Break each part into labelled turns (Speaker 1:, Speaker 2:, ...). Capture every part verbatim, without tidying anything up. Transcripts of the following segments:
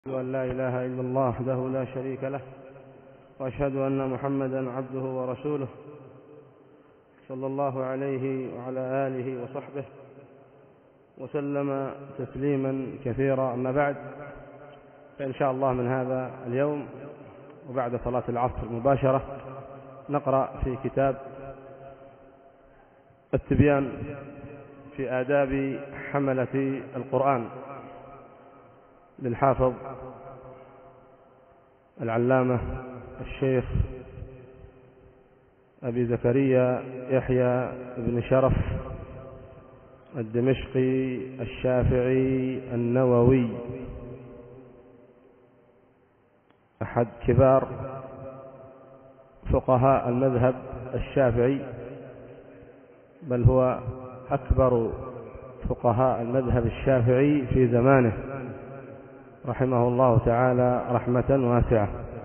Speaker 1: أشهد أن لا إله إلا الله وحده لا شريك له، وأشهد أن محمدا عبده ورسوله صلى الله عليه وعلى آله وصحبه وسلم تسليما كثيرا. أما بعد، فإن شاء الله من هذا اليوم وبعد صلاة العصر مباشرة نقرأ في كتاب التبيان في آداب حملة القرآن للحافظ العلامة الشيخ أبي زكريا يحيى بن شرف الدمشقي الشافعي النووي، أحد كبار فقهاء المذهب الشافعي، بل هو أكبر فقهاء المذهب الشافعي في زمانه رحمه الله تعالى رحمة واسعة.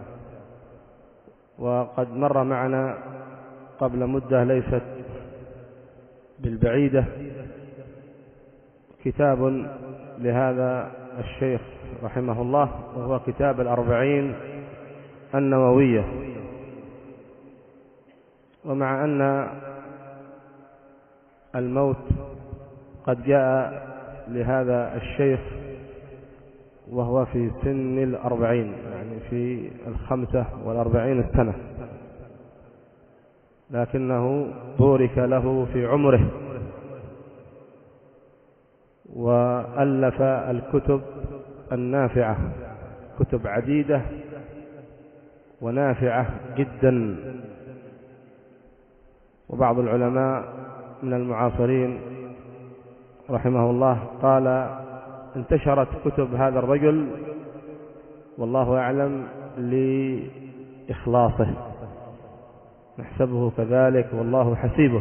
Speaker 1: وقد مر معنا قبل مدة ليست بالبعيدة كتاب لهذا الشيخ رحمه الله، وهو كتاب الأربعين النووية. ومع أن الموت قد جاء لهذا الشيخ وهو في سن الأربعين، يعني في الخمسة والأربعين السنة، لكنه بورك له في عمره وألف الكتب النافعة، كتب عديدة ونافعة جدا. وبعض العلماء من المعاصرين رحمه الله قال انتشرت كتب هذا الرجل والله أعلم لإخلاصه، نحسبه كذلك والله حسيبه،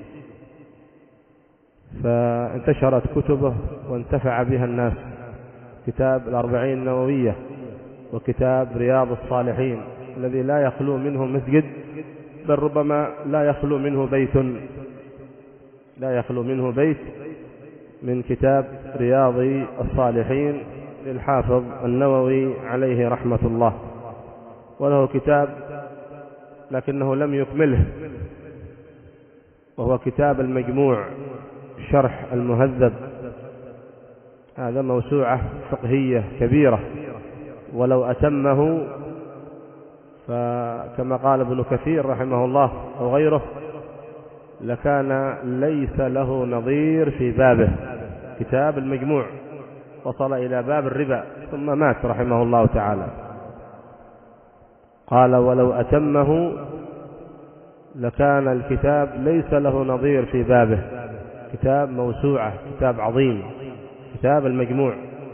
Speaker 1: فانتشرت كتبه وانتفع بها الناس. كتاب الأربعين النووية وكتاب رياض الصالحين الذي لا يخلو منه مسجد، بل ربما لا يخلو منه بيت، لا يخلو منه بيت من كتاب رياض الصالحين للحافظ النووي عليه رحمة الله. وله كتاب لكنه لم يكمله، وهو كتاب المجموع شرح المهذب. هذا موسوعة فقهية كبيرة، ولو أتمه فكما قال ابن كثير رحمه الله أو غيره لكان ليس له نظير في بابه. كتاب المجموع وصل إلى باب الربا ثم مات رحمه الله تعالى. قال ولو أتمه لكان الكتاب ليس له نظير في بابه. كتاب موسوعة، كتاب عظيم، كتاب المجموع.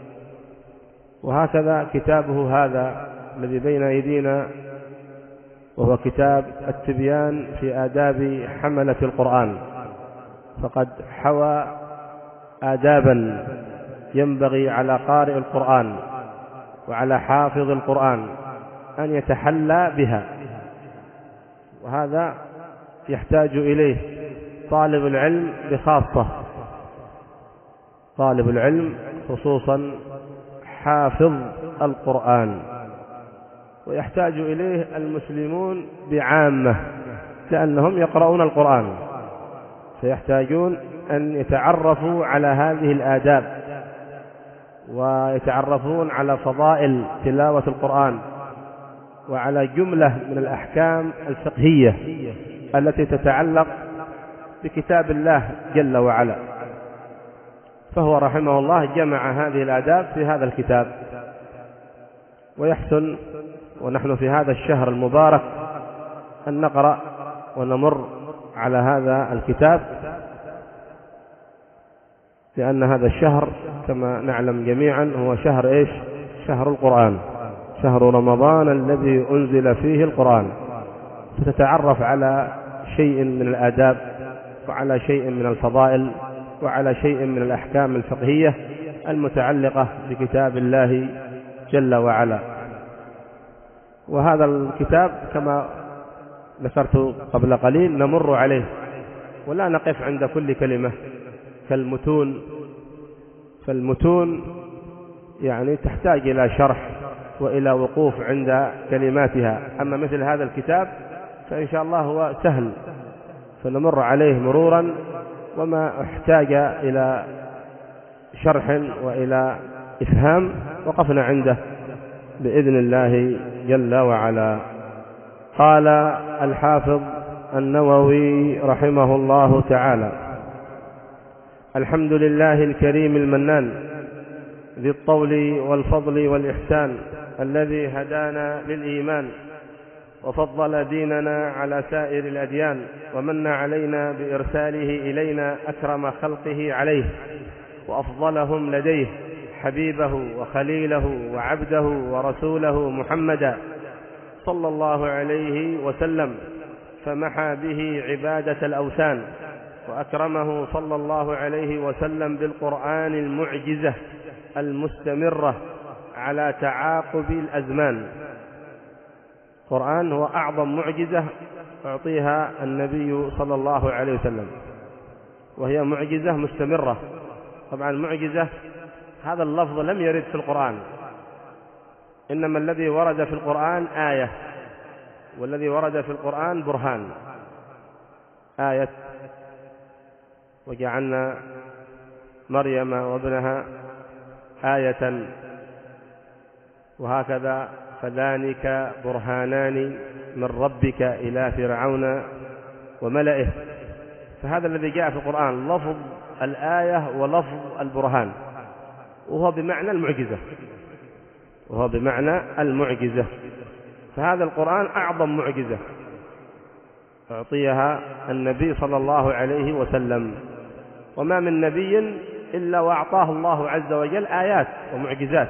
Speaker 1: وهكذا كتابه هذا الذي بين أيدينا، وهو كتاب التبيان في آداب حملة القرآن، فقد حوى آدابا ينبغي على قارئ القرآن وعلى حافظ القرآن أن يتحلى بها. وهذا يحتاج إليه طالب العلم بخاصة، طالب العلم خصوصا حافظ القرآن، ويحتاج إليه المسلمون بعامة، لأنهم يقرؤون القرآن، فيحتاجون أن يتعرفوا على هذه الآداب ويتعرفون على فضائل تلاوة القرآن وعلى جملة من الأحكام الفقهية التي تتعلق بكتاب الله جل وعلا. فهو رحمه الله جمع هذه الآداب في هذا الكتاب. ويحسن ونحن في هذا الشهر المبارك أن نقرأ ونمر على هذا الكتاب، لأن هذا الشهر كما نعلم جميعا هو شهر إيش؟ شهر القرآن، شهر رمضان الذي أنزل فيه القرآن. فتتعرف على شيء من الآداب وعلى شيء من الفضائل وعلى شيء من الأحكام الفقهية المتعلقة بكتاب الله جل وعلا. وهذا الكتاب كما ذكرت قبل قليل نمر عليه ولا نقف عند كل كلمة كالمتون. فالمتون يعني تحتاج إلى شرح وإلى وقوف عند كلماتها. أما مثل هذا الكتاب فإن شاء الله هو سهل، فنمر عليه مرورا، وما احتاج إلى شرح وإلى إفهام وقفنا عنده بإذن الله جل وعلا. قال الحافظ النووي رحمه الله تعالى: الحمد لله الكريم المنان ذي الطول والفضل والإحسان، الذي هدانا للإيمان وفضل ديننا على سائر الأديان، ومن علينا بإرساله إلينا أكرم خلقه عليه وأفضلهم لديه، حبيبه وخليله وعبده ورسوله محمدا صلى الله عليه وسلم، فمحى به عبادة الأوثان، وأكرمه صلى الله عليه وسلم بالقرآن المعجزة المستمرة على تعاقب الأزمان. القرآن هو أعظم معجزة أعطيها النبي صلى الله عليه وسلم، وهي معجزة مستمرة. طبعا معجزة هذا اللفظ لم يرد في القرآن، إنما الذي ورد في القرآن آية، والذي ورد في القرآن برهان. آية وجعلنا مريم وابنها آية، وهكذا فذلك برهانان من ربك إلى فرعون وملئه. فهذا الذي جاء في القرآن لفظ الآية ولفظ البرهان، وهو بمعنى المعجزة، وهو بمعنى المعجزة. فهذا القرآن أعظم معجزة أعطيها النبي صلى الله عليه وسلم، وما من نبي إلا وأعطاه الله عز وجل آيات ومعجزات.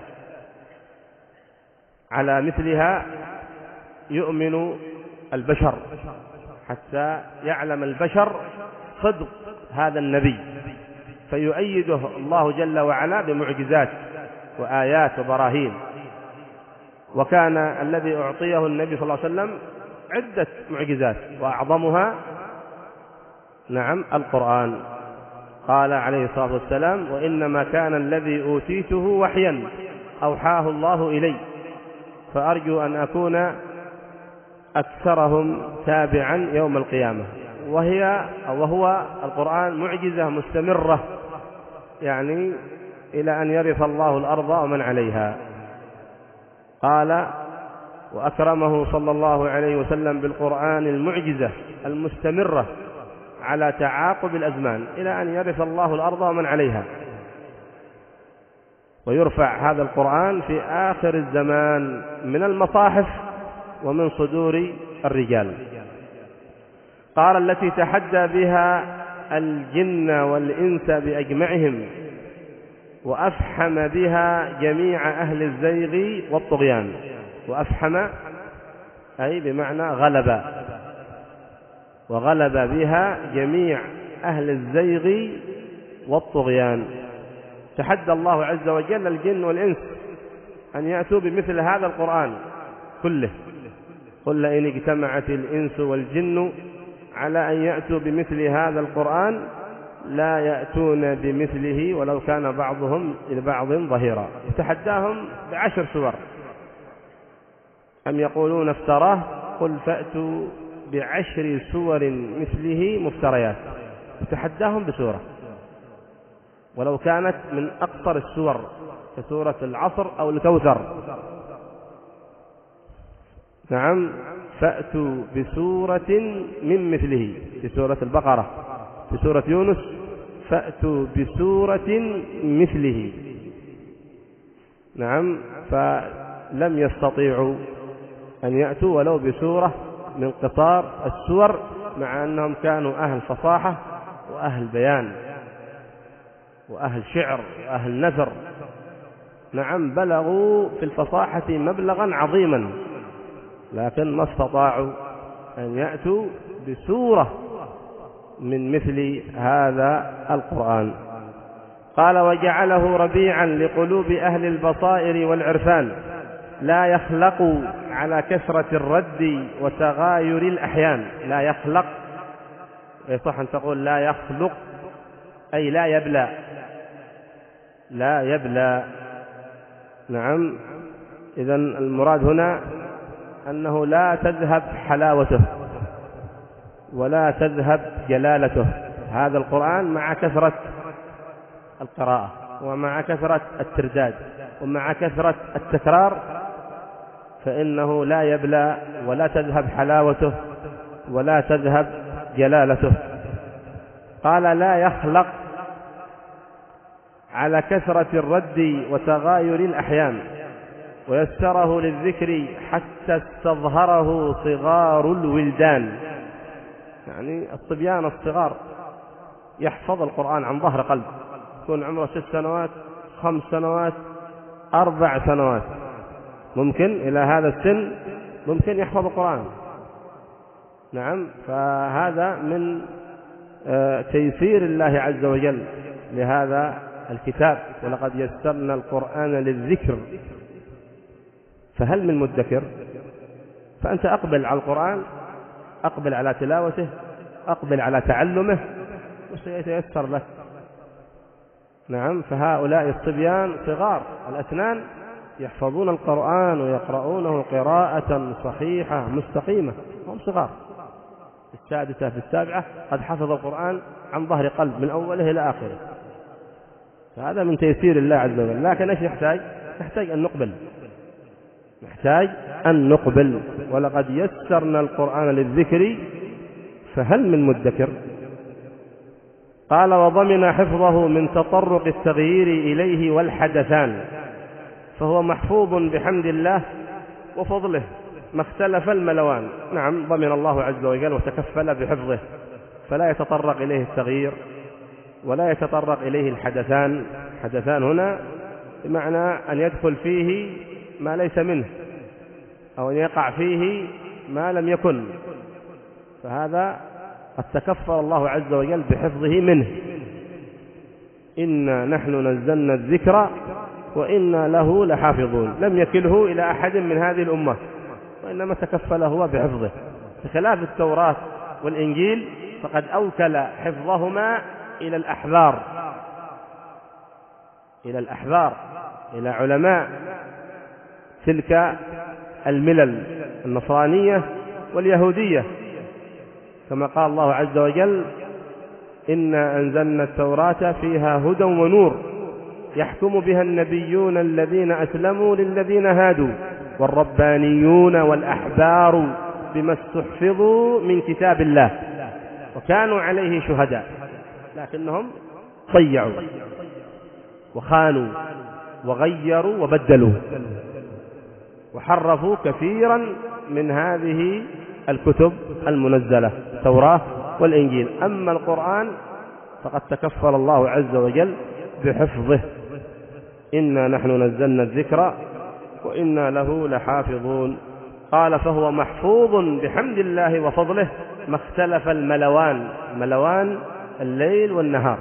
Speaker 1: على مثلها يؤمن البشر حتى يعلم البشر صدق هذا النبي، فيؤيده الله جل وعلا بمعجزات وآيات وبراهين. وكان الذي أعطيه النبي صلى الله عليه وسلم عدة معجزات، وأعظمها نعم القرآن. قال عليه الصلاة والسلام: وإنما كان الذي أوتيته وحيا أوحاه الله إلي، فأرجو أن أكون أكثرهم تابعا يوم القيامة. وهي أو وهو القرآن معجزة مستمرة، يعني إلى أن يرث الله الأرض ومن عليها. قال: وأكرمه صلى الله عليه وسلم بالقرآن المعجزة المستمرة على تعاقب الأزمان، إلى أن يرث الله الأرض ومن عليها، ويرفع هذا القرآن في آخر الزمان من المصاحف ومن صدور الرجال. قال: التي تحدى بها الجن والإنس بأجمعهم، وأفحم بها جميع أهل الزيغ والطغيان. وأفحم أي بمعنى غلب، وغلب بها جميع أهل الزيغ والطغيان. تحدى الله عز وجل الجن والإنس أن يأتوا بمثل هذا القرآن كله. قل لئن اجتمعت الإنس والجن على أن يأتوا بمثل هذا القرآن لا يأتون بمثله ولو كان بعضهم لبعض ظهيرا. تحداهم بعشر سور: أم يقولون افتراه قل فأتوا بعشر سور مثله مفتريات. تحداهم بسورة ولو كانت من أقصر السور كسورة العصر أو الكوثر. نعم، فأتوا بسورة من مثله في سورة البقرة. في سورة يونس: فأتوا بسورة مثله. نعم، فلم يستطيعوا أن يأتوا ولو بسورة من قصار السور، مع أنهم كانوا أهل فصاحة وأهل بيان وأهل شعر وأهل نثر. نعم، بلغوا في الفصاحة مبلغا عظيما، لكن ما استطاعوا أن يأتوا بسورة من مثل هذا القرآن. قال: وجعله ربيعا لقلوب أهل البصائر والعرفان، لا يخلق على كثرة الرد وتغاير الأحيان. لا يخلق، يصح أن تقول لا يخلق، أي لا يبلى، لا يبلى نعم، إذن المراد هنا أنه لا تذهب حلاوته ولا تذهب جلالته. هذا القرآن مع كثرة القراءة ومع كثرة الترداد ومع كثرة التكرار فإنه لا يبلى ولا تذهب حلاوته ولا تذهب جلالته. قال لا يخلق على كثرة الرد وتغاير الأحيان، ويسره للذكر حتى استظهره صغار الولدان، يعني الصبيان الصغار يحفظ القرآن عن ظهر قلب، يكون عمره ست سنوات خمس سنوات أربع سنوات، ممكن إلى هذا السن ممكن يحفظ القرآن. نعم، فهذا من تيسير الله عز وجل لهذا الكتاب. ولقد يسرنا القرآن للذكر فهل من مدكر؟ فأنت أقبل على القرآن، أقبل على تلاوته، أقبل على تعلمه وسيتيسر لك. نعم، فهؤلاء الصبيان صغار الأسنان يحفظون القرآن ويقرؤونه قراءة صحيحة مستقيمة، هم صغار في السادسة في السابعة قد حفظ القرآن عن ظهر قلب من أوله إلى آخره. فهذا من تيسير الله عز وجل. لكن إيش نحتاج؟ نحتاج أن نقبل، نحتاج أن نقبل. ولقد يسرنا القرآن للذكر فهل من مدكر؟ قال وضمن حفظه من تطرق التغيير إليه والحدثان، فهو محفوظ بحمد الله وفضله ما اختلف الملوان. نعم، ضمن الله عز وجل وتكفل بحفظه، فلا يتطرق إليه التغيير ولا يتطرق إليه الحدثان. حدثان هنا بمعنى أن يدخل فيه ما ليس منه أو أن يقع فيه ما لم يكن، فهذا قد تكفل الله عز وجل بحفظه منه. إنا نحن نزلنا الذكر وإنا له لحافظون، لم يكله إلى أحد من هذه الأمة وإنما تكفل هو بحفظه، بخلاف التوراة والإنجيل فقد أوكل حفظهما إلى الأحبار إلى الأحبار إلى علماء تلك الملل النصرانية واليهودية، كما قال الله عز وجل إنا أنزلنا التوراة فيها هدى ونور يحكم بها النبيون الذين أسلموا للذين هادوا والربانيون والأحبار بما استحفظوا من كتاب الله وكانوا عليه شهداء، لكنهم ضيعوا وخانوا وغيروا وبدلوا وحرفوا كثيرا من هذه الكتب المنزلة التوراة والإنجيل. أما القرآن فقد تكفل الله عز وجل بحفظه. إنا نحن نزلنا الذكر وإنا له لحافظون. قال فهو محفوظ بحمد الله وفضله ما اختلف الملوان، ملوان الليل والنهار،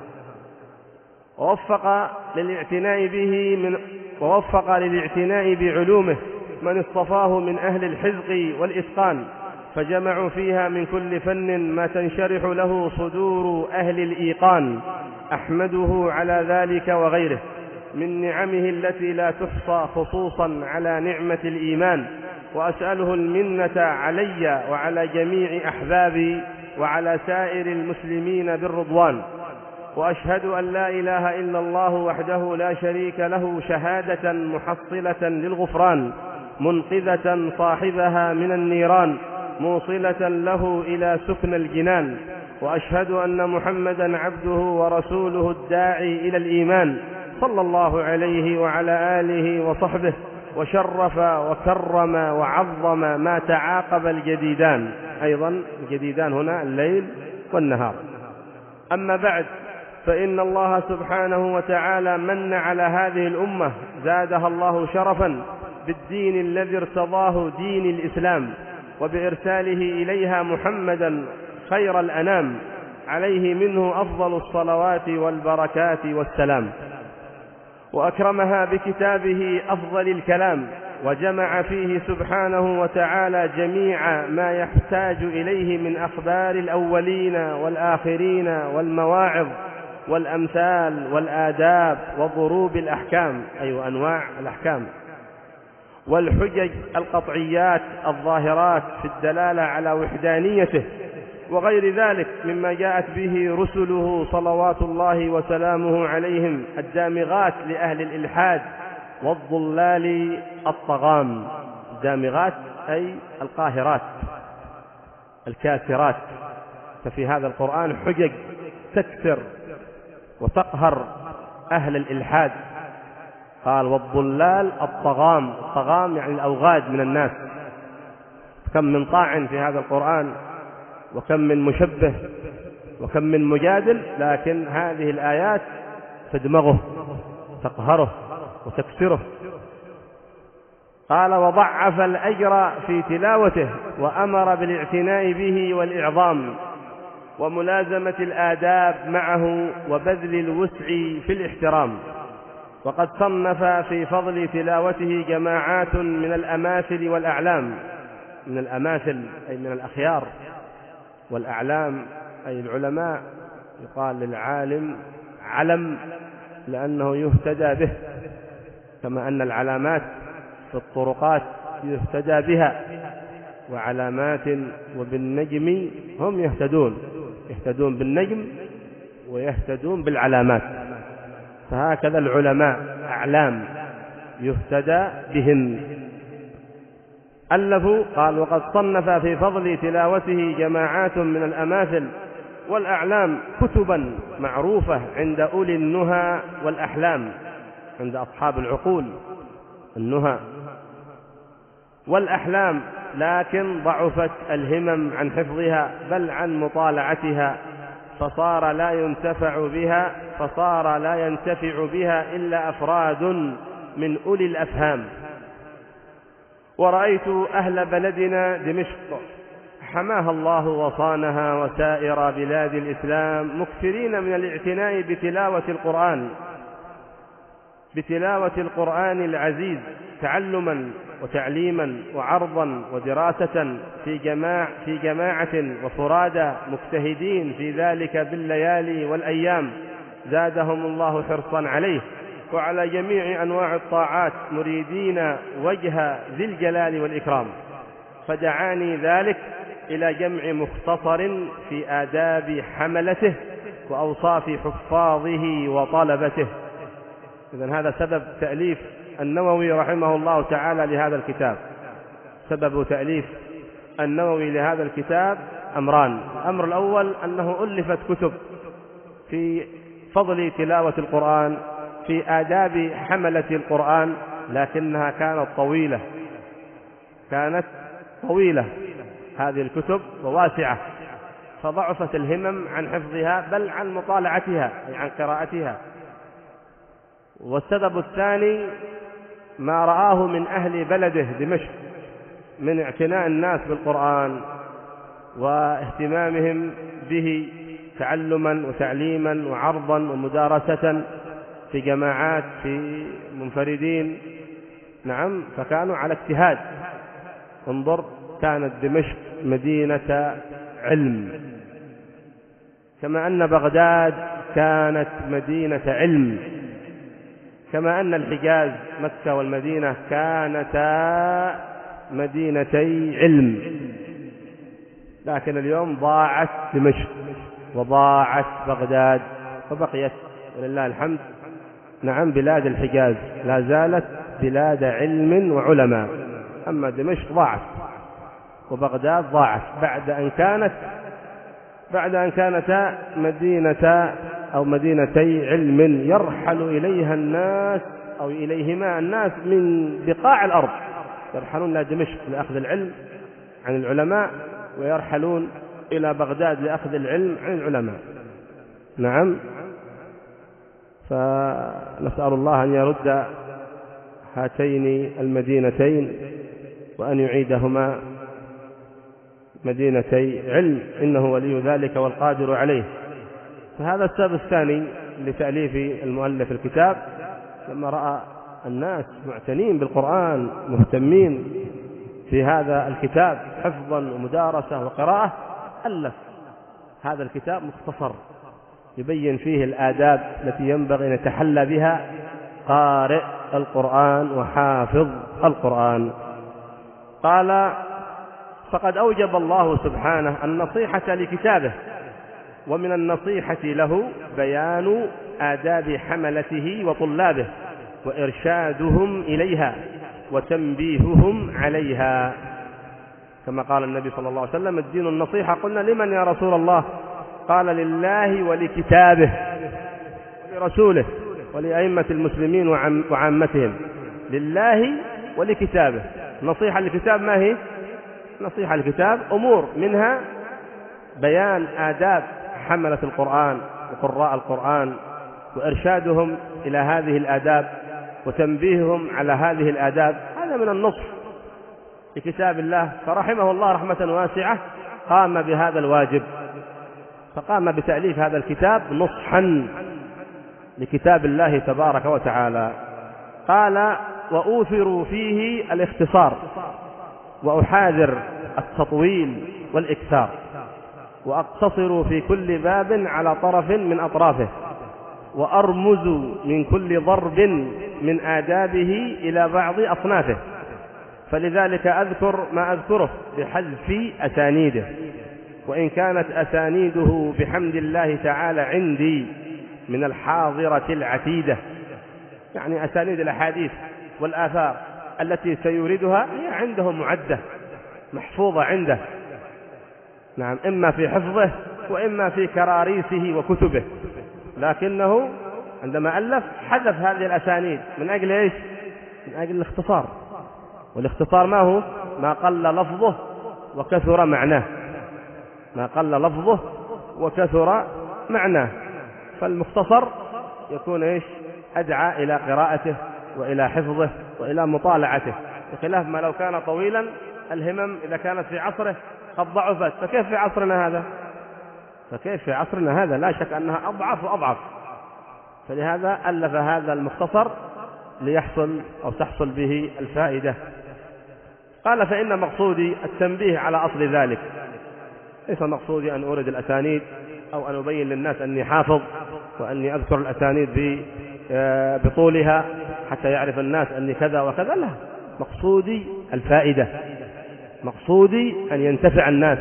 Speaker 1: ووفق للاعتناء به من ووفق للاعتناء بعلومه من اصطفاه من أهل الحذق والإتقان، فجمعوا فيها من كل فن ما تنشرح له صدور أهل الإيقان. أحمده على ذلك وغيره من نعمه التي لا تحصى، خصوصا على نعمة الإيمان، وأسأله المنة علي وعلى جميع أحبابي وعلى سائر المسلمين بالرضوان. وأشهد أن لا إله إلا الله وحده لا شريك له شهادة محصلة للغفران، منقذة صاحبها من النيران، موصلة له إلى سكن الجنان. وأشهد أن محمدا عبده ورسوله الداعي إلى الإيمان، صلى الله عليه وعلى آله وصحبه، وشرف وكرم وعظم ما تعاقب الجديدان. أيضا الجديدان هنا الليل والنهار. أما بعد، فإن الله سبحانه وتعالى من على هذه الأمة زادها الله شرفا بالدين الذي ارتضاه دين الإسلام، وبإرساله إليها محمدا خير الأنام، عليه منه أفضل الصلوات والبركات والسلام. وأكرمها بكتابه أفضل الكلام، وجمع فيه سبحانه وتعالى جميع ما يحتاج إليه من أخبار الأولين والآخرين والمواعظ والأمثال والآداب وضروب الأحكام، أي أيوة أنواع الأحكام، والحجج القطعيات الظاهرات في الدلالة على وحدانيته، وغير ذلك مما جاءت به رسله صلوات الله وسلامه عليهم الدامغات لأهل الإلحاد والضلال الطغام. الدامغات أي القاهرات الكاسرات. ففي هذا القرآن حجج تكسر وتقهر أهل الإلحاد. قال والضلال الطغام، الطغام يعني الأوغاد من الناس. كم من طاعن في هذا القرآن، وكم من مشبه، وكم من مجادل، لكن هذه الآيات تدمغه تقهره وتكسره. قال وضعف الأجر في تلاوته وأمر بالاعتناء به والإعظام وملازمة الآداب معه وبذل الوسع في الاحترام. وقد صنف في فضل تلاوته جماعات من الأماثل والأعلام. من الأماثل أي من الأخيار، والأعلام أي العلماء. يقال للعالم علم لأنه يهتدى به، كما أن العلامات في الطرقات يهتدى بها، وعلامات وبالنجم هم يهتدون، يهتدون بالنجم ويهتدون بالعلامات. فهكذا العلماء أعلام يهتدى بهم. ألفوا قال وقد صنف في فضل تلاوته جماعات من الأماثل والأعلام كتبا معروفة عند أولي النهى والأحلام، عند أصحاب العقول النهى والأحلام، لكن ضعفت الهمم عن حفظها بل عن مطالعتها، فصار لا ينتفع بها فصار لا ينتفع بها إلا أفراد من أولي الأفهام. ورأيت أهل بلدنا دمشق حماها الله وصانها وسائر بلاد الإسلام مكثرين من الاعتناء بتلاوة القرآن بتلاوة القرآن العزيز تعلما وتعليما وعرضا ودراسة في جماع في جماعة وفرادى مجتهدين في ذلك بالليالي والأيام، زادهم الله حرصا عليه وعلى جميع أنواع الطاعات مريدين وجه ذي الجلال والإكرام. فدعاني ذلك إلى جمع مختصر في آداب حملته وأوصاف حفاظه وطلبته. إذن هذا سبب تأليف النووي رحمه الله تعالى لهذا الكتاب. سبب تأليف النووي لهذا الكتاب أمران. الأمر الأول أنه ألفت كتب في فضل تلاوة القرآن، في آداب حملة القرآن، لكنها كانت طويلة كانت طويلة هذه الكتب وواسعة، فضعفت الهمم عن حفظها بل عن مطالعتها أي عن قراءتها. والسبب الثاني ما رآه من أهل بلده دمشق من اعتناء الناس بالقرآن واهتمامهم به تعلما وتعليما وعرضا ومدارسة في جماعات في منفردين. نعم، فكانوا على اجتهاد. انظر، كانت دمشق مدينة علم، كما أن بغداد كانت مدينة علم، كما أن الحجاز مكة والمدينة كانتا مدينتي علم. لكن اليوم ضاعت دمشق وضاعت بغداد وبقيت ولله الحمد نعم بلاد الحجاز لا زالت بلاد علم وعلماء، أما دمشق ضاعت وبغداد ضاعت بعد أن كانت بعد أن كانتا مدينة أو مدينتي علم يرحل إليها الناس أو إليهما الناس من بقاع الأرض، يرحلون إلى دمشق لأخذ العلم عن العلماء، ويرحلون إلى بغداد لأخذ العلم عن العلماء. نعم، فنسأل الله أن يرد هاتين المدينتين وأن يعيدهما مدينتي علم، إنه ولي ذلك والقادر عليه. فهذا السبب الثاني لتأليف المؤلف الكتاب، لما رأى الناس معتنين بالقرآن مهتمين في هذا الكتاب حفظا ومدارسة وقراءة، ألف هذا الكتاب مختصر يبين فيه الآداب التي ينبغي أن يتحلى بها قارئ القرآن وحافظ القرآن. قال: فقد أوجب الله سبحانه النصيحة لكتابه، ومن النصيحة له بيان آداب حملته وطلابه وإرشادهم إليها وتنبيههم عليها، كما قال النبي صلى الله عليه وسلم: الدين النصيحة. قلنا: لمن يا رسول الله؟ قال: لله ولكتابه ولرسوله ولأئمة المسلمين وعامتهم. لله ولكتابه. نصيحة للكتاب ما هي؟ نصيحة للكتاب أمور، منها بيان آداب حملة القرآن وقراء القرآن وإرشادهم إلى هذه الآداب وتنبيههم على هذه الآداب. هذا من النصح لكتاب الله. فرحمه الله رحمة واسعة قام بهذا الواجب، فقام بتأليف هذا الكتاب نصحا لكتاب الله تبارك وتعالى. قال: وأوثر فيه الاختصار، وأحاذر التطويل والإكثار، وأقتصر في كل باب على طرف من أطرافه، وأرمز من كل ضرب من آدابه إلى بعض أصنافه، فلذلك أذكر ما أذكره بحذف أسانيده، وإن كانت أسانيده بحمد الله تعالى عندي من الحاضرة العتيدة، يعني أسانيد الأحاديث والآثار التي سيوردها هي عنده معدة محفوظة عنده، نعم، إما في حفظه وإما في كراريسه وكتبه، لكنه عندما ألف حذف هذه الأسانيد من أجل إيش؟ من أجل الاختصار. والاختصار ما هو؟ ما قل لفظه وكثر معناه، ما قل لفظه وكثر معناه. فالمختصر يكون إيش؟ أدعى إلى قراءته وإلى حفظه وإلى مطالعته، بخلاف ما لو كان طويلا الهمم إذا كانت في عصره قد ضعفت، فكيف في عصرنا هذا؟ فكيف في عصرنا هذا؟ لا شك أنها أضعف وأضعف. فلهذا ألف هذا المختصر ليحصل أو تحصل به الفائدة. قال: فإن مقصودي التنبيه على أصل ذلك، ليس مقصودي أن أورد الأسانيد أو أن أبين للناس أني حافظ وأني أذكر الأسانيد بطولها حتى يعرف الناس أني كذا وكذا، لا، مقصودي الفائدة، مقصودي أن ينتفع الناس،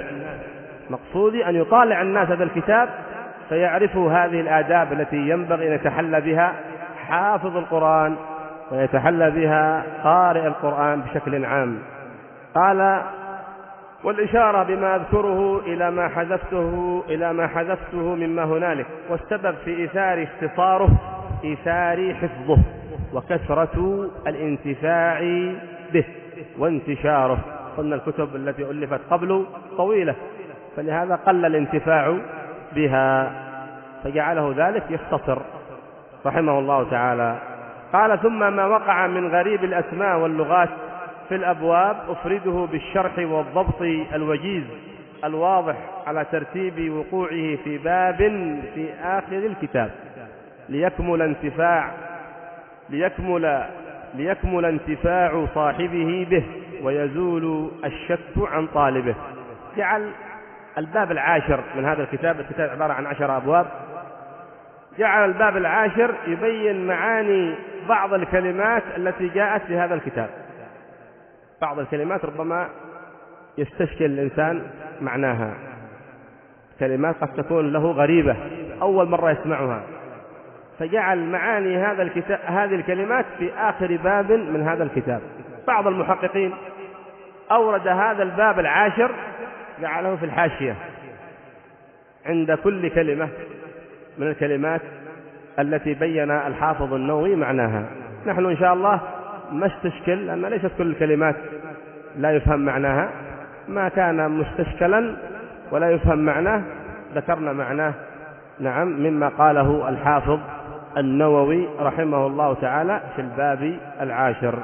Speaker 1: مقصودي أن يطالع الناس هذا الكتاب فيعرفوا هذه الآداب التي ينبغي أن يتحلى بها حافظ القرآن ويتحلى بها قارئ القرآن بشكل عام. قال: والإشارة بما أذكره إلى ما حذفته إلى ما حذفته مما هنالك، والسبب في إيثار اختصاره إيثار حفظه وكثرة الانتفاع به وانتشاره. قلنا الكتب التي ألفت قبل طويلة، فلهذا قل الانتفاع بها، فجعله ذلك يختصر رحمه الله تعالى. قال: ثم ما وقع من غريب الأسماء واللغات في الأبواب أفرده بالشرح والضبط الوجيز الواضح على ترتيب وقوعه في باب في آخر الكتاب، ليكمل انتفاع ليكمل ليكمل انتفاع صاحبه به ويزول الشك عن طالبه. جعل الباب العاشر من هذا الكتاب، الكتاب عبارة عن عشر أبواب، جعل الباب العاشر يبين معاني بعض الكلمات التي جاءت في هذا الكتاب. بعض الكلمات ربما يستشكل الإنسان معناها، كلمات قد تكون له غريبة أول مرة يسمعها، فجعل معاني هذا الكتاب هذه الكلمات في آخر باب من هذا الكتاب. بعض المحققين أورد هذا الباب العاشر جعله في الحاشية عند كل كلمة من الكلمات التي بين الحافظ النووي معناها. نحن إن شاء الله ما استشكل، لأن ليست كل الكلمات لا يفهم معناها، ما كان مستشكلا ولا يفهم معناه ذكرنا معناه، نعم، مما قاله الحافظ النووي رحمه الله تعالى في الباب العاشر.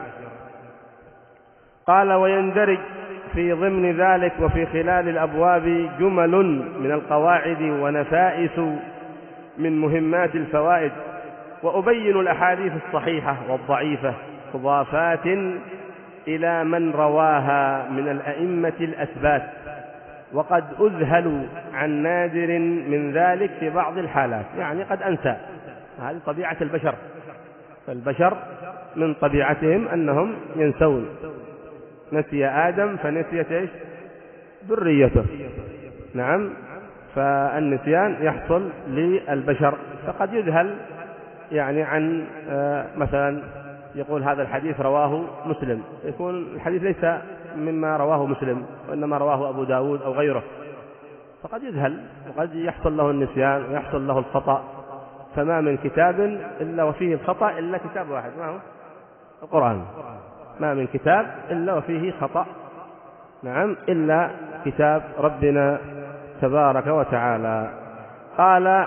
Speaker 1: قال: ويندرج في ضمن ذلك وفي خلال الأبواب جمل من القواعد ونفائس من مهمات الفوائد، وأبين الأحاديث الصحيحة والضعيفة إضافات إلى من رواها من الأئمة الأثبات، وقد أذهل عن نادر من ذلك في بعض الحالات، يعني قد أنسى. هذه طبيعة البشر، فالبشر من طبيعتهم أنهم ينسون. نسي آدم فنسيت إيش؟ ذريته. نعم، فالنسيان يحصل للبشر، فقد يذهل يعني عن مثلا يقول هذا الحديث رواه مسلم، يكون الحديث ليس مما رواه مسلم وإنما رواه أبو داود أو غيره، فقد يذهل وقد يحصل له النسيان ويحصل له الخطأ. فما من كتاب إلا وفيه الخطأ إلا كتاب واحد، ما هو القرآن. ما من كتاب إلا وفيه خطأ، نعم، إلا كتاب ربنا تبارك وتعالى. قال: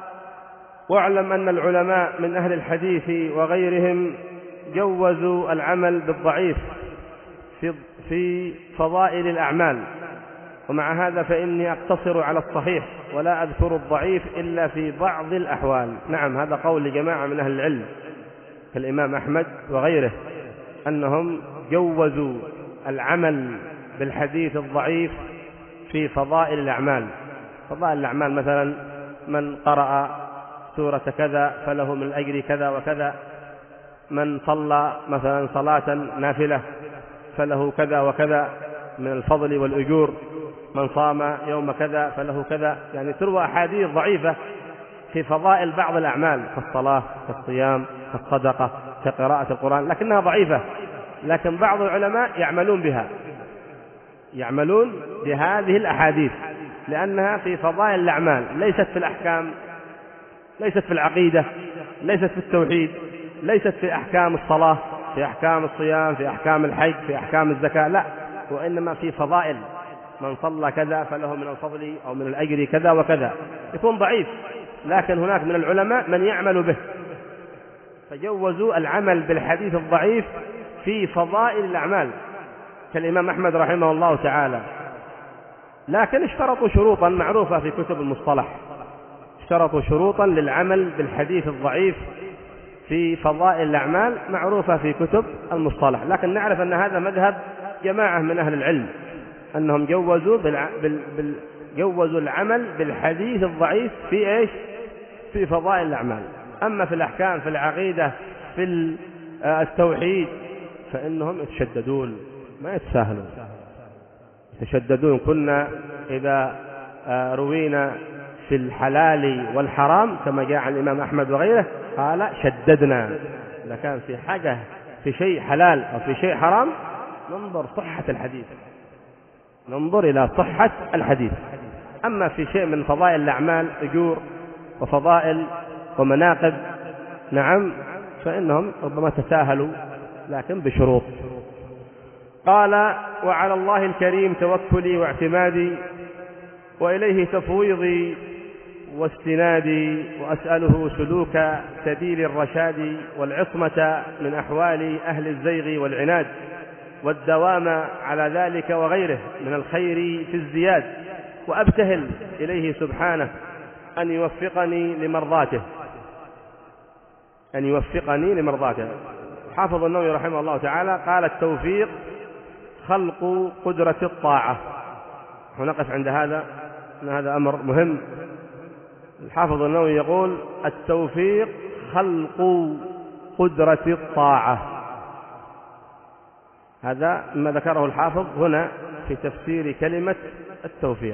Speaker 1: واعلم أن العلماء من أهل الحديث وغيرهم جوزوا العمل بالضعيف في في فضائل الأعمال، ومع هذا فإني أقتصر على الصحيح ولا أذكر الضعيف إلا في بعض الأحوال. نعم، هذا قول لجماعة من أهل العلم كالإمام أحمد وغيره، أنهم جوزوا العمل بالحديث الضعيف في فضائل الأعمال. فضائل الأعمال مثلا من قرأ سورة كذا فله من الأجر كذا وكذا، من صلى مثلا صلاة نافلة فله كذا وكذا من الفضل والأجور، من صام يوم كذا فله كذا. يعني تروى أحاديث ضعيفة في فضائل بعض الأعمال كالصلاة كالصيام كالصدقة كقراءة القرآن، لكنها ضعيفة، لكن بعض العلماء يعملون بها، يعملون بهذه الأحاديث لأنها في فضائل الأعمال، ليست في الأحكام، ليست في العقيدة، ليست في التوحيد، ليست في أحكام الصلاة، في أحكام الصيام، في أحكام الحج، في أحكام الزكاة، لا، وإنما في فضائل. من صلى كذا فله من الفضل أو من الأجر كذا وكذا، يكون ضعيف، لكن هناك من العلماء من يعمل به، فجوزوا العمل بالحديث الضعيف في فضائل الأعمال كالإمام أحمد رحمه الله تعالى. لكن اشترطوا شروطا معروفة في كتب المصطلح، اشترطوا شروطا للعمل بالحديث الضعيف في فضائل الأعمال معروفة في كتب المصطلح، لكن نعرف أن هذا مذهب جماعة من أهل العلم، أنهم جوزوا, بالع... بال... بال... جوزوا العمل بالحديث الضعيف في إيش؟ في فضائل الأعمال. أما في الأحكام، في العقيدة، في التوحيد، فإنهم يتشددون، ما يتساهلون، يتشددون. كنا إذا روينا في الحلال والحرام كما جاء عن الإمام أحمد وغيره قال شددنا، إذا كان في حاجة في شيء حلال أو في شيء حرام ننظر صحة الحديث، ننظر إلى صحة الحديث. أما في شيء من فضائل الأعمال، أجور وفضائل ومناقب، نعم، فإنهم ربما تساهلوا لكن بشروط. قال: وعلى الله الكريم توكلي واعتمادي، وإليه تفويضي واستنادي، وأسأله سلوك سبيل الرشاد والعصمة من أحوال أهل الزيغ والعناد، والدوام على ذلك وغيره من الخير في الزياد، وأبتهل إليه سبحانه أن يوفقني لمرضاته، أن يوفقني لمرضاته. حافظ النووي رحمه الله تعالى قال: التوفيق خلق قدرة الطاعة. ونقف عند هذا، أن هذا أمر مهم. الحافظ النووي يقول: التوفيق خلق قدرة الطاعة. هذا ما ذكره الحافظ هنا في تفسير كلمة التوفيق،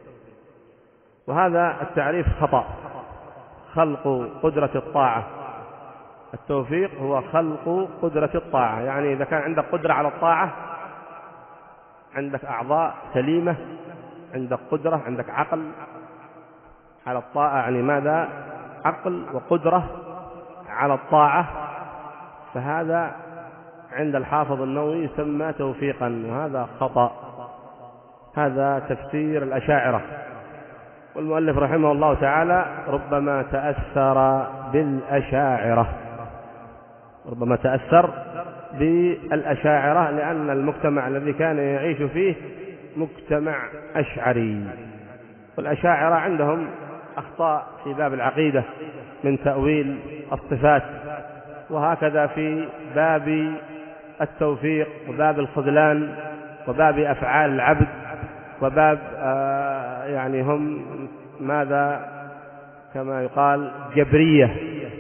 Speaker 1: وهذا التعريف خطأ. خلق قدرة الطاعة، التوفيق هو خلق قدرة الطاعة، يعني إذا كان عندك قدرة على الطاعة، عندك أعضاء سليمة، عندك قدرة، عندك عقل على الطاعة، يعني ماذا؟ عقل وقدرة على الطاعة، فهذا عند الحافظ النووي يسمى توفيقا، وهذا خطأ. هذا تفسير الأشاعرة، والمؤلف رحمه الله تعالى ربما تأثر بالأشاعرة، ربما تأثر بالأشاعرة لأن المجتمع الذي كان يعيش فيه مجتمع أشعري، والأشاعرة عندهم أخطاء في باب العقيدة من تأويل الصفات، وهكذا في باب التوفيق وباب الخذلان وباب أفعال العبد، وباب آه يعني هم ماذا كما يقال جبرية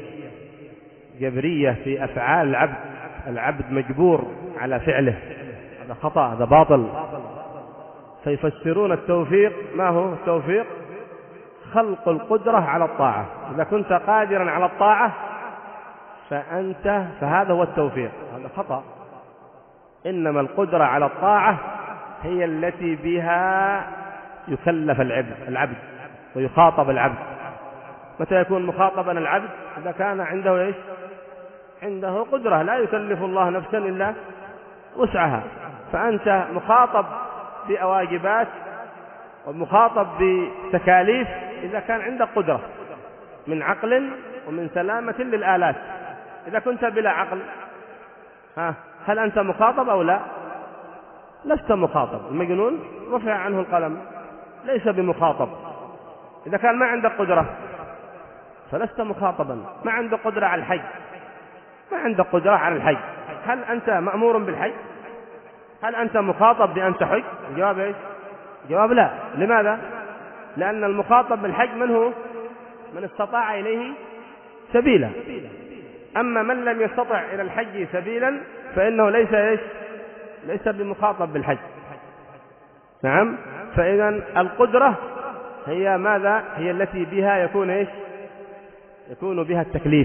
Speaker 1: جبرية في أفعال العبد، العبد مجبور على فعله، هذا خطأ، هذا باطل. فيفسرون التوفيق، ما هو التوفيق؟ خلق القدرة على الطاعة. إذا كنت قادرا على الطاعة فأنت فهذا هو التوفيق، هذا خطأ. إنما القدرة على الطاعة هي التي بها يكلف العبد العبد ويخاطب العبد. متى يكون مخاطبا العبد؟ إذا كان عنده إيش؟ عنده قدرة، لا يكلف الله نفسا إلا وسعها. فأنت مخاطب بواجبات ومخاطب بتكاليف إذا كان عندك قدرة من عقل ومن سلامة للآلات. إذا كنت بلا عقل ها هل أنت مخاطب أو لا؟ لست مخاطب. المجنون رفع عنه القلم، ليس بمخاطب. إذا كان ما عندك قدرة فلست مخاطبا. ما عندك قدرة على الحج، ما عندك قدرة على الحج، هل أنت مأمور بالحج؟ هل أنت مخاطب بأن تحج؟ الجواب إيش؟ الجواب لا. لماذا؟ لأن المخاطب بالحج من هو؟ من استطاع إليه سبيلا. أما من لم يستطع إلى الحج سبيلا فإنه ليس إيش؟ ليس بمخاطب بالحج. نعم. فإذا القدرة هي ماذا؟ هي التي بها يكون إيش؟ يكون بها التكليف.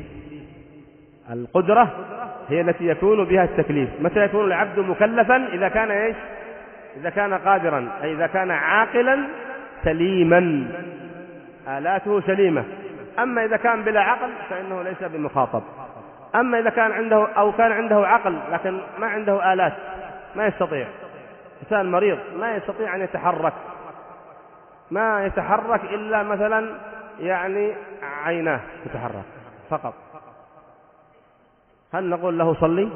Speaker 1: القدرة هي التي يكون بها التكليف. متى يكون العبد مكلفا؟ إذا كان إيش؟ إذا كان قادرا، أي إذا كان عاقلا سليما، آلاته سليمة. أما إذا كان بلا عقل فإنه ليس بمخاطب. أما إذا كان عنده أو كان عنده عقل لكن ما عنده آلات، ما يستطيع. إنسان مريض ما يستطيع أن يتحرك، ما يتحرك إلا مثلا يعني عيناه تتحرك فقط، هل نقول له صلي؟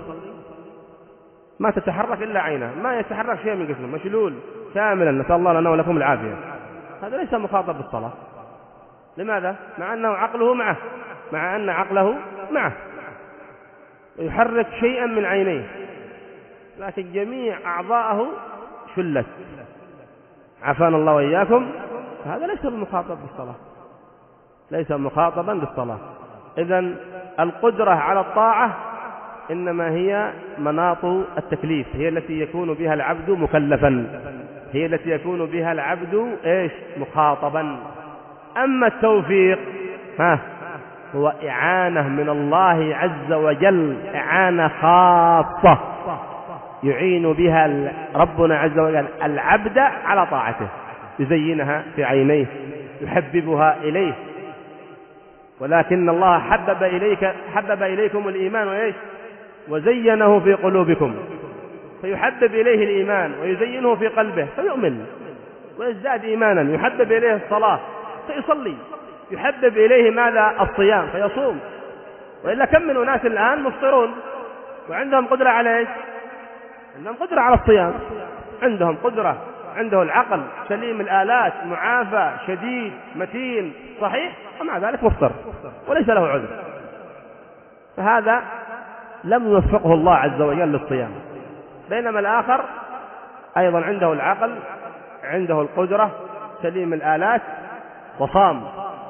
Speaker 1: ما تتحرك إلا عيناه، ما يتحرك شيء من جسمه، مشلول كاملا، نسأل الله لنا ولكم العافية. هذا ليس مخاطب بالصلاة. لماذا؟ مع أنه عقله معه، مع أن عقله معه يحرك شيئا من عينيه، لكن جميع أعضاءه شلت، عافانا الله وإياكم. هذا ليس المخاطب بالصلاة، ليس مخاطبا بالصلاة. إذن القدرة على الطاعة إنما هي مناط التكليف، هي التي يكون بها العبد مكلفا، هي التي يكون بها العبد إيش؟ مخاطبا. أما التوفيق ها هو إعانة من الله عز وجل، إعانة خاصة يعين بها ربنا عز وجل العبد على طاعته، يزينها في عينيه، يحببها إليه. ولكن الله حبب إليك حبب إليكم الإيمان وإيش؟ وزينه في قلوبكم، فيحبب إليه الإيمان ويزينه في قلبه فيؤمن ويزداد إيمانا. يحبب إليه الصلاة فيصلي، يحبب إليه ماذا؟ الصيام فيصوم. وإلا كم من أناس الآن مفطرون وعندهم قدرة على إيش؟ عندهم قدرة على الصيام، عندهم قدرة، عنده العقل سليم الآلات، معافى، شديد، متين، صحيح، ومع ذلك مفطر وليس له عذر. فهذا لم يوفقه الله عز وجل للصيام. بينما الآخر أيضا عنده العقل، عنده القدرة، سليم الآلات، وصام.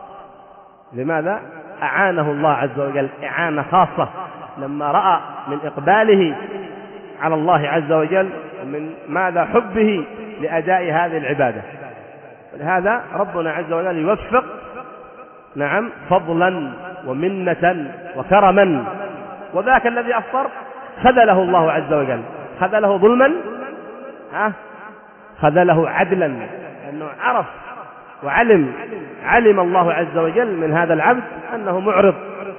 Speaker 1: لماذا؟ أعانه الله عز وجل إعانة خاصة لما رأى من إقباله على الله عز وجل من ماذا؟ حبه لأداء هذه العبادة. ولهذا ربنا عز وجل يوفق، نعم، فضلا ومنة وكرما. وذاك الذي أفطر خذله الله عز وجل، خذله ظلما، ها خذله عدلا، لأنه عرف وعلم علم الله عز وجل من هذا العبد أنه معرض،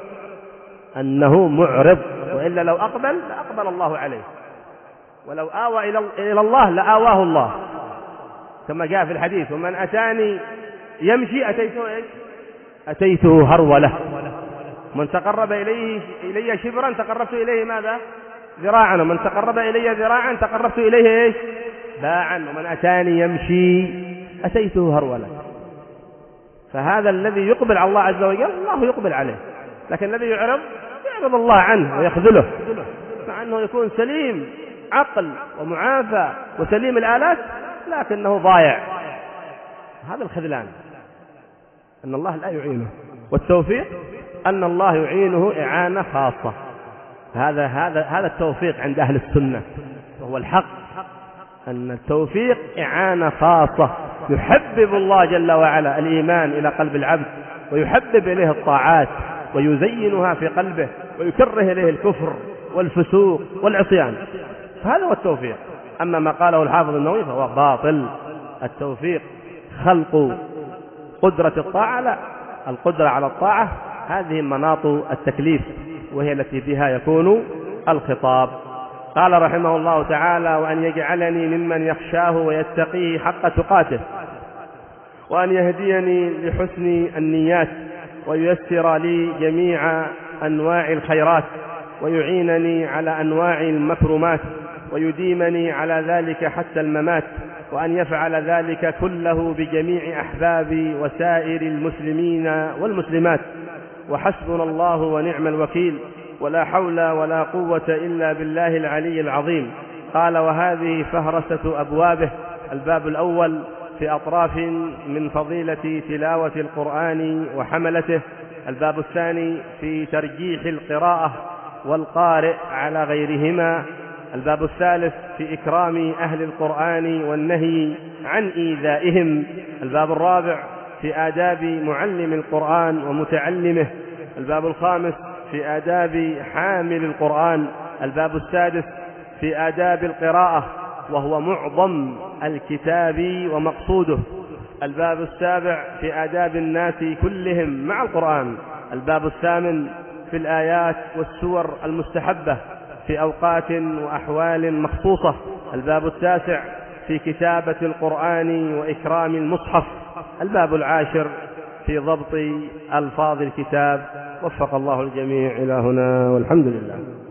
Speaker 1: أنه معرض، وإلا لو أقبل لأقبل الله عليه، ولو آوى إلى الله لآواه الله، كما جاء في الحديث: ومن أتاني يمشي أتيته إيش؟ أتيته هرولة. من تقرب إليه إلي شبرا تقربت إليه ماذا؟ ذراعا. ومن تقرب إلي ذراعا تقربت إليه إيش؟ باعا. ومن أتاني يمشي أتيته هرولة. فهذا الذي يقبل على الله عز وجل الله يقبل عليه، لكن الذي يعرض يعرض الله عنه ويخذله، مع أنه يكون سليم عقل ومعافى وسليم الآلات لكنه ضايع. هذا الخذلان أن الله لا يعينه، والتوفيق أن الله يعينه إعانة خاصة. هذا هذا هذا التوفيق عند أهل السنة وهو الحق، أن التوفيق إعانة خاصة، يحبب الله جل وعلا الإيمان إلى قلب العبد، ويحبب إليه الطاعات ويزينها في قلبه، ويكره إليه الكفر والفسوق والعصيان. فهذا هو التوفيق. أما ما قاله الحافظ النووي فهو باطل. التوفيق خلق قدرة الطاعة، لا، القدرة على الطاعة هذه مناط التكليف، وهي التي بها يكون الخطاب. قال رحمه الله تعالى: وأن يجعلني ممن يخشاه ويتقيه حق تقاته، وأن يهديني لحسن النيات، وييسر لي جميع أنواع الخيرات، ويعينني على أنواع المكرمات، ويديمني على ذلك حتى الممات، وأن يفعل ذلك كله بجميع أحبابي وسائر المسلمين والمسلمات. وحسبنا الله ونعم الوكيل، ولا حول ولا قوة إلا بالله العلي العظيم. قال: وهذه فهرسة أبوابه. الباب الأول في أطراف من فضيلة تلاوة القرآن وحملته. الباب الثاني في ترجيح القراءة والقارئ على غيرهما. الباب الثالث في إكرام أهل القرآن والنهي عن إيذائهم. الباب الرابع في آداب معلم القرآن ومتعلمه. الباب الخامس في آداب حامل القرآن. الباب السادس في آداب القراءة وهو معظم الكتاب ومقصوده. الباب السابع في آداب الناس كلهم مع القرآن. الباب الثامن في الآيات والسور المستحبة في أوقات وأحوال مخصوصة. الباب التاسع في كتابة القرآن وإكرام المصحف. الباب العاشر في ضبط ألفاظ الكتاب. وفق الله الجميع إلى هنا، والحمد لله.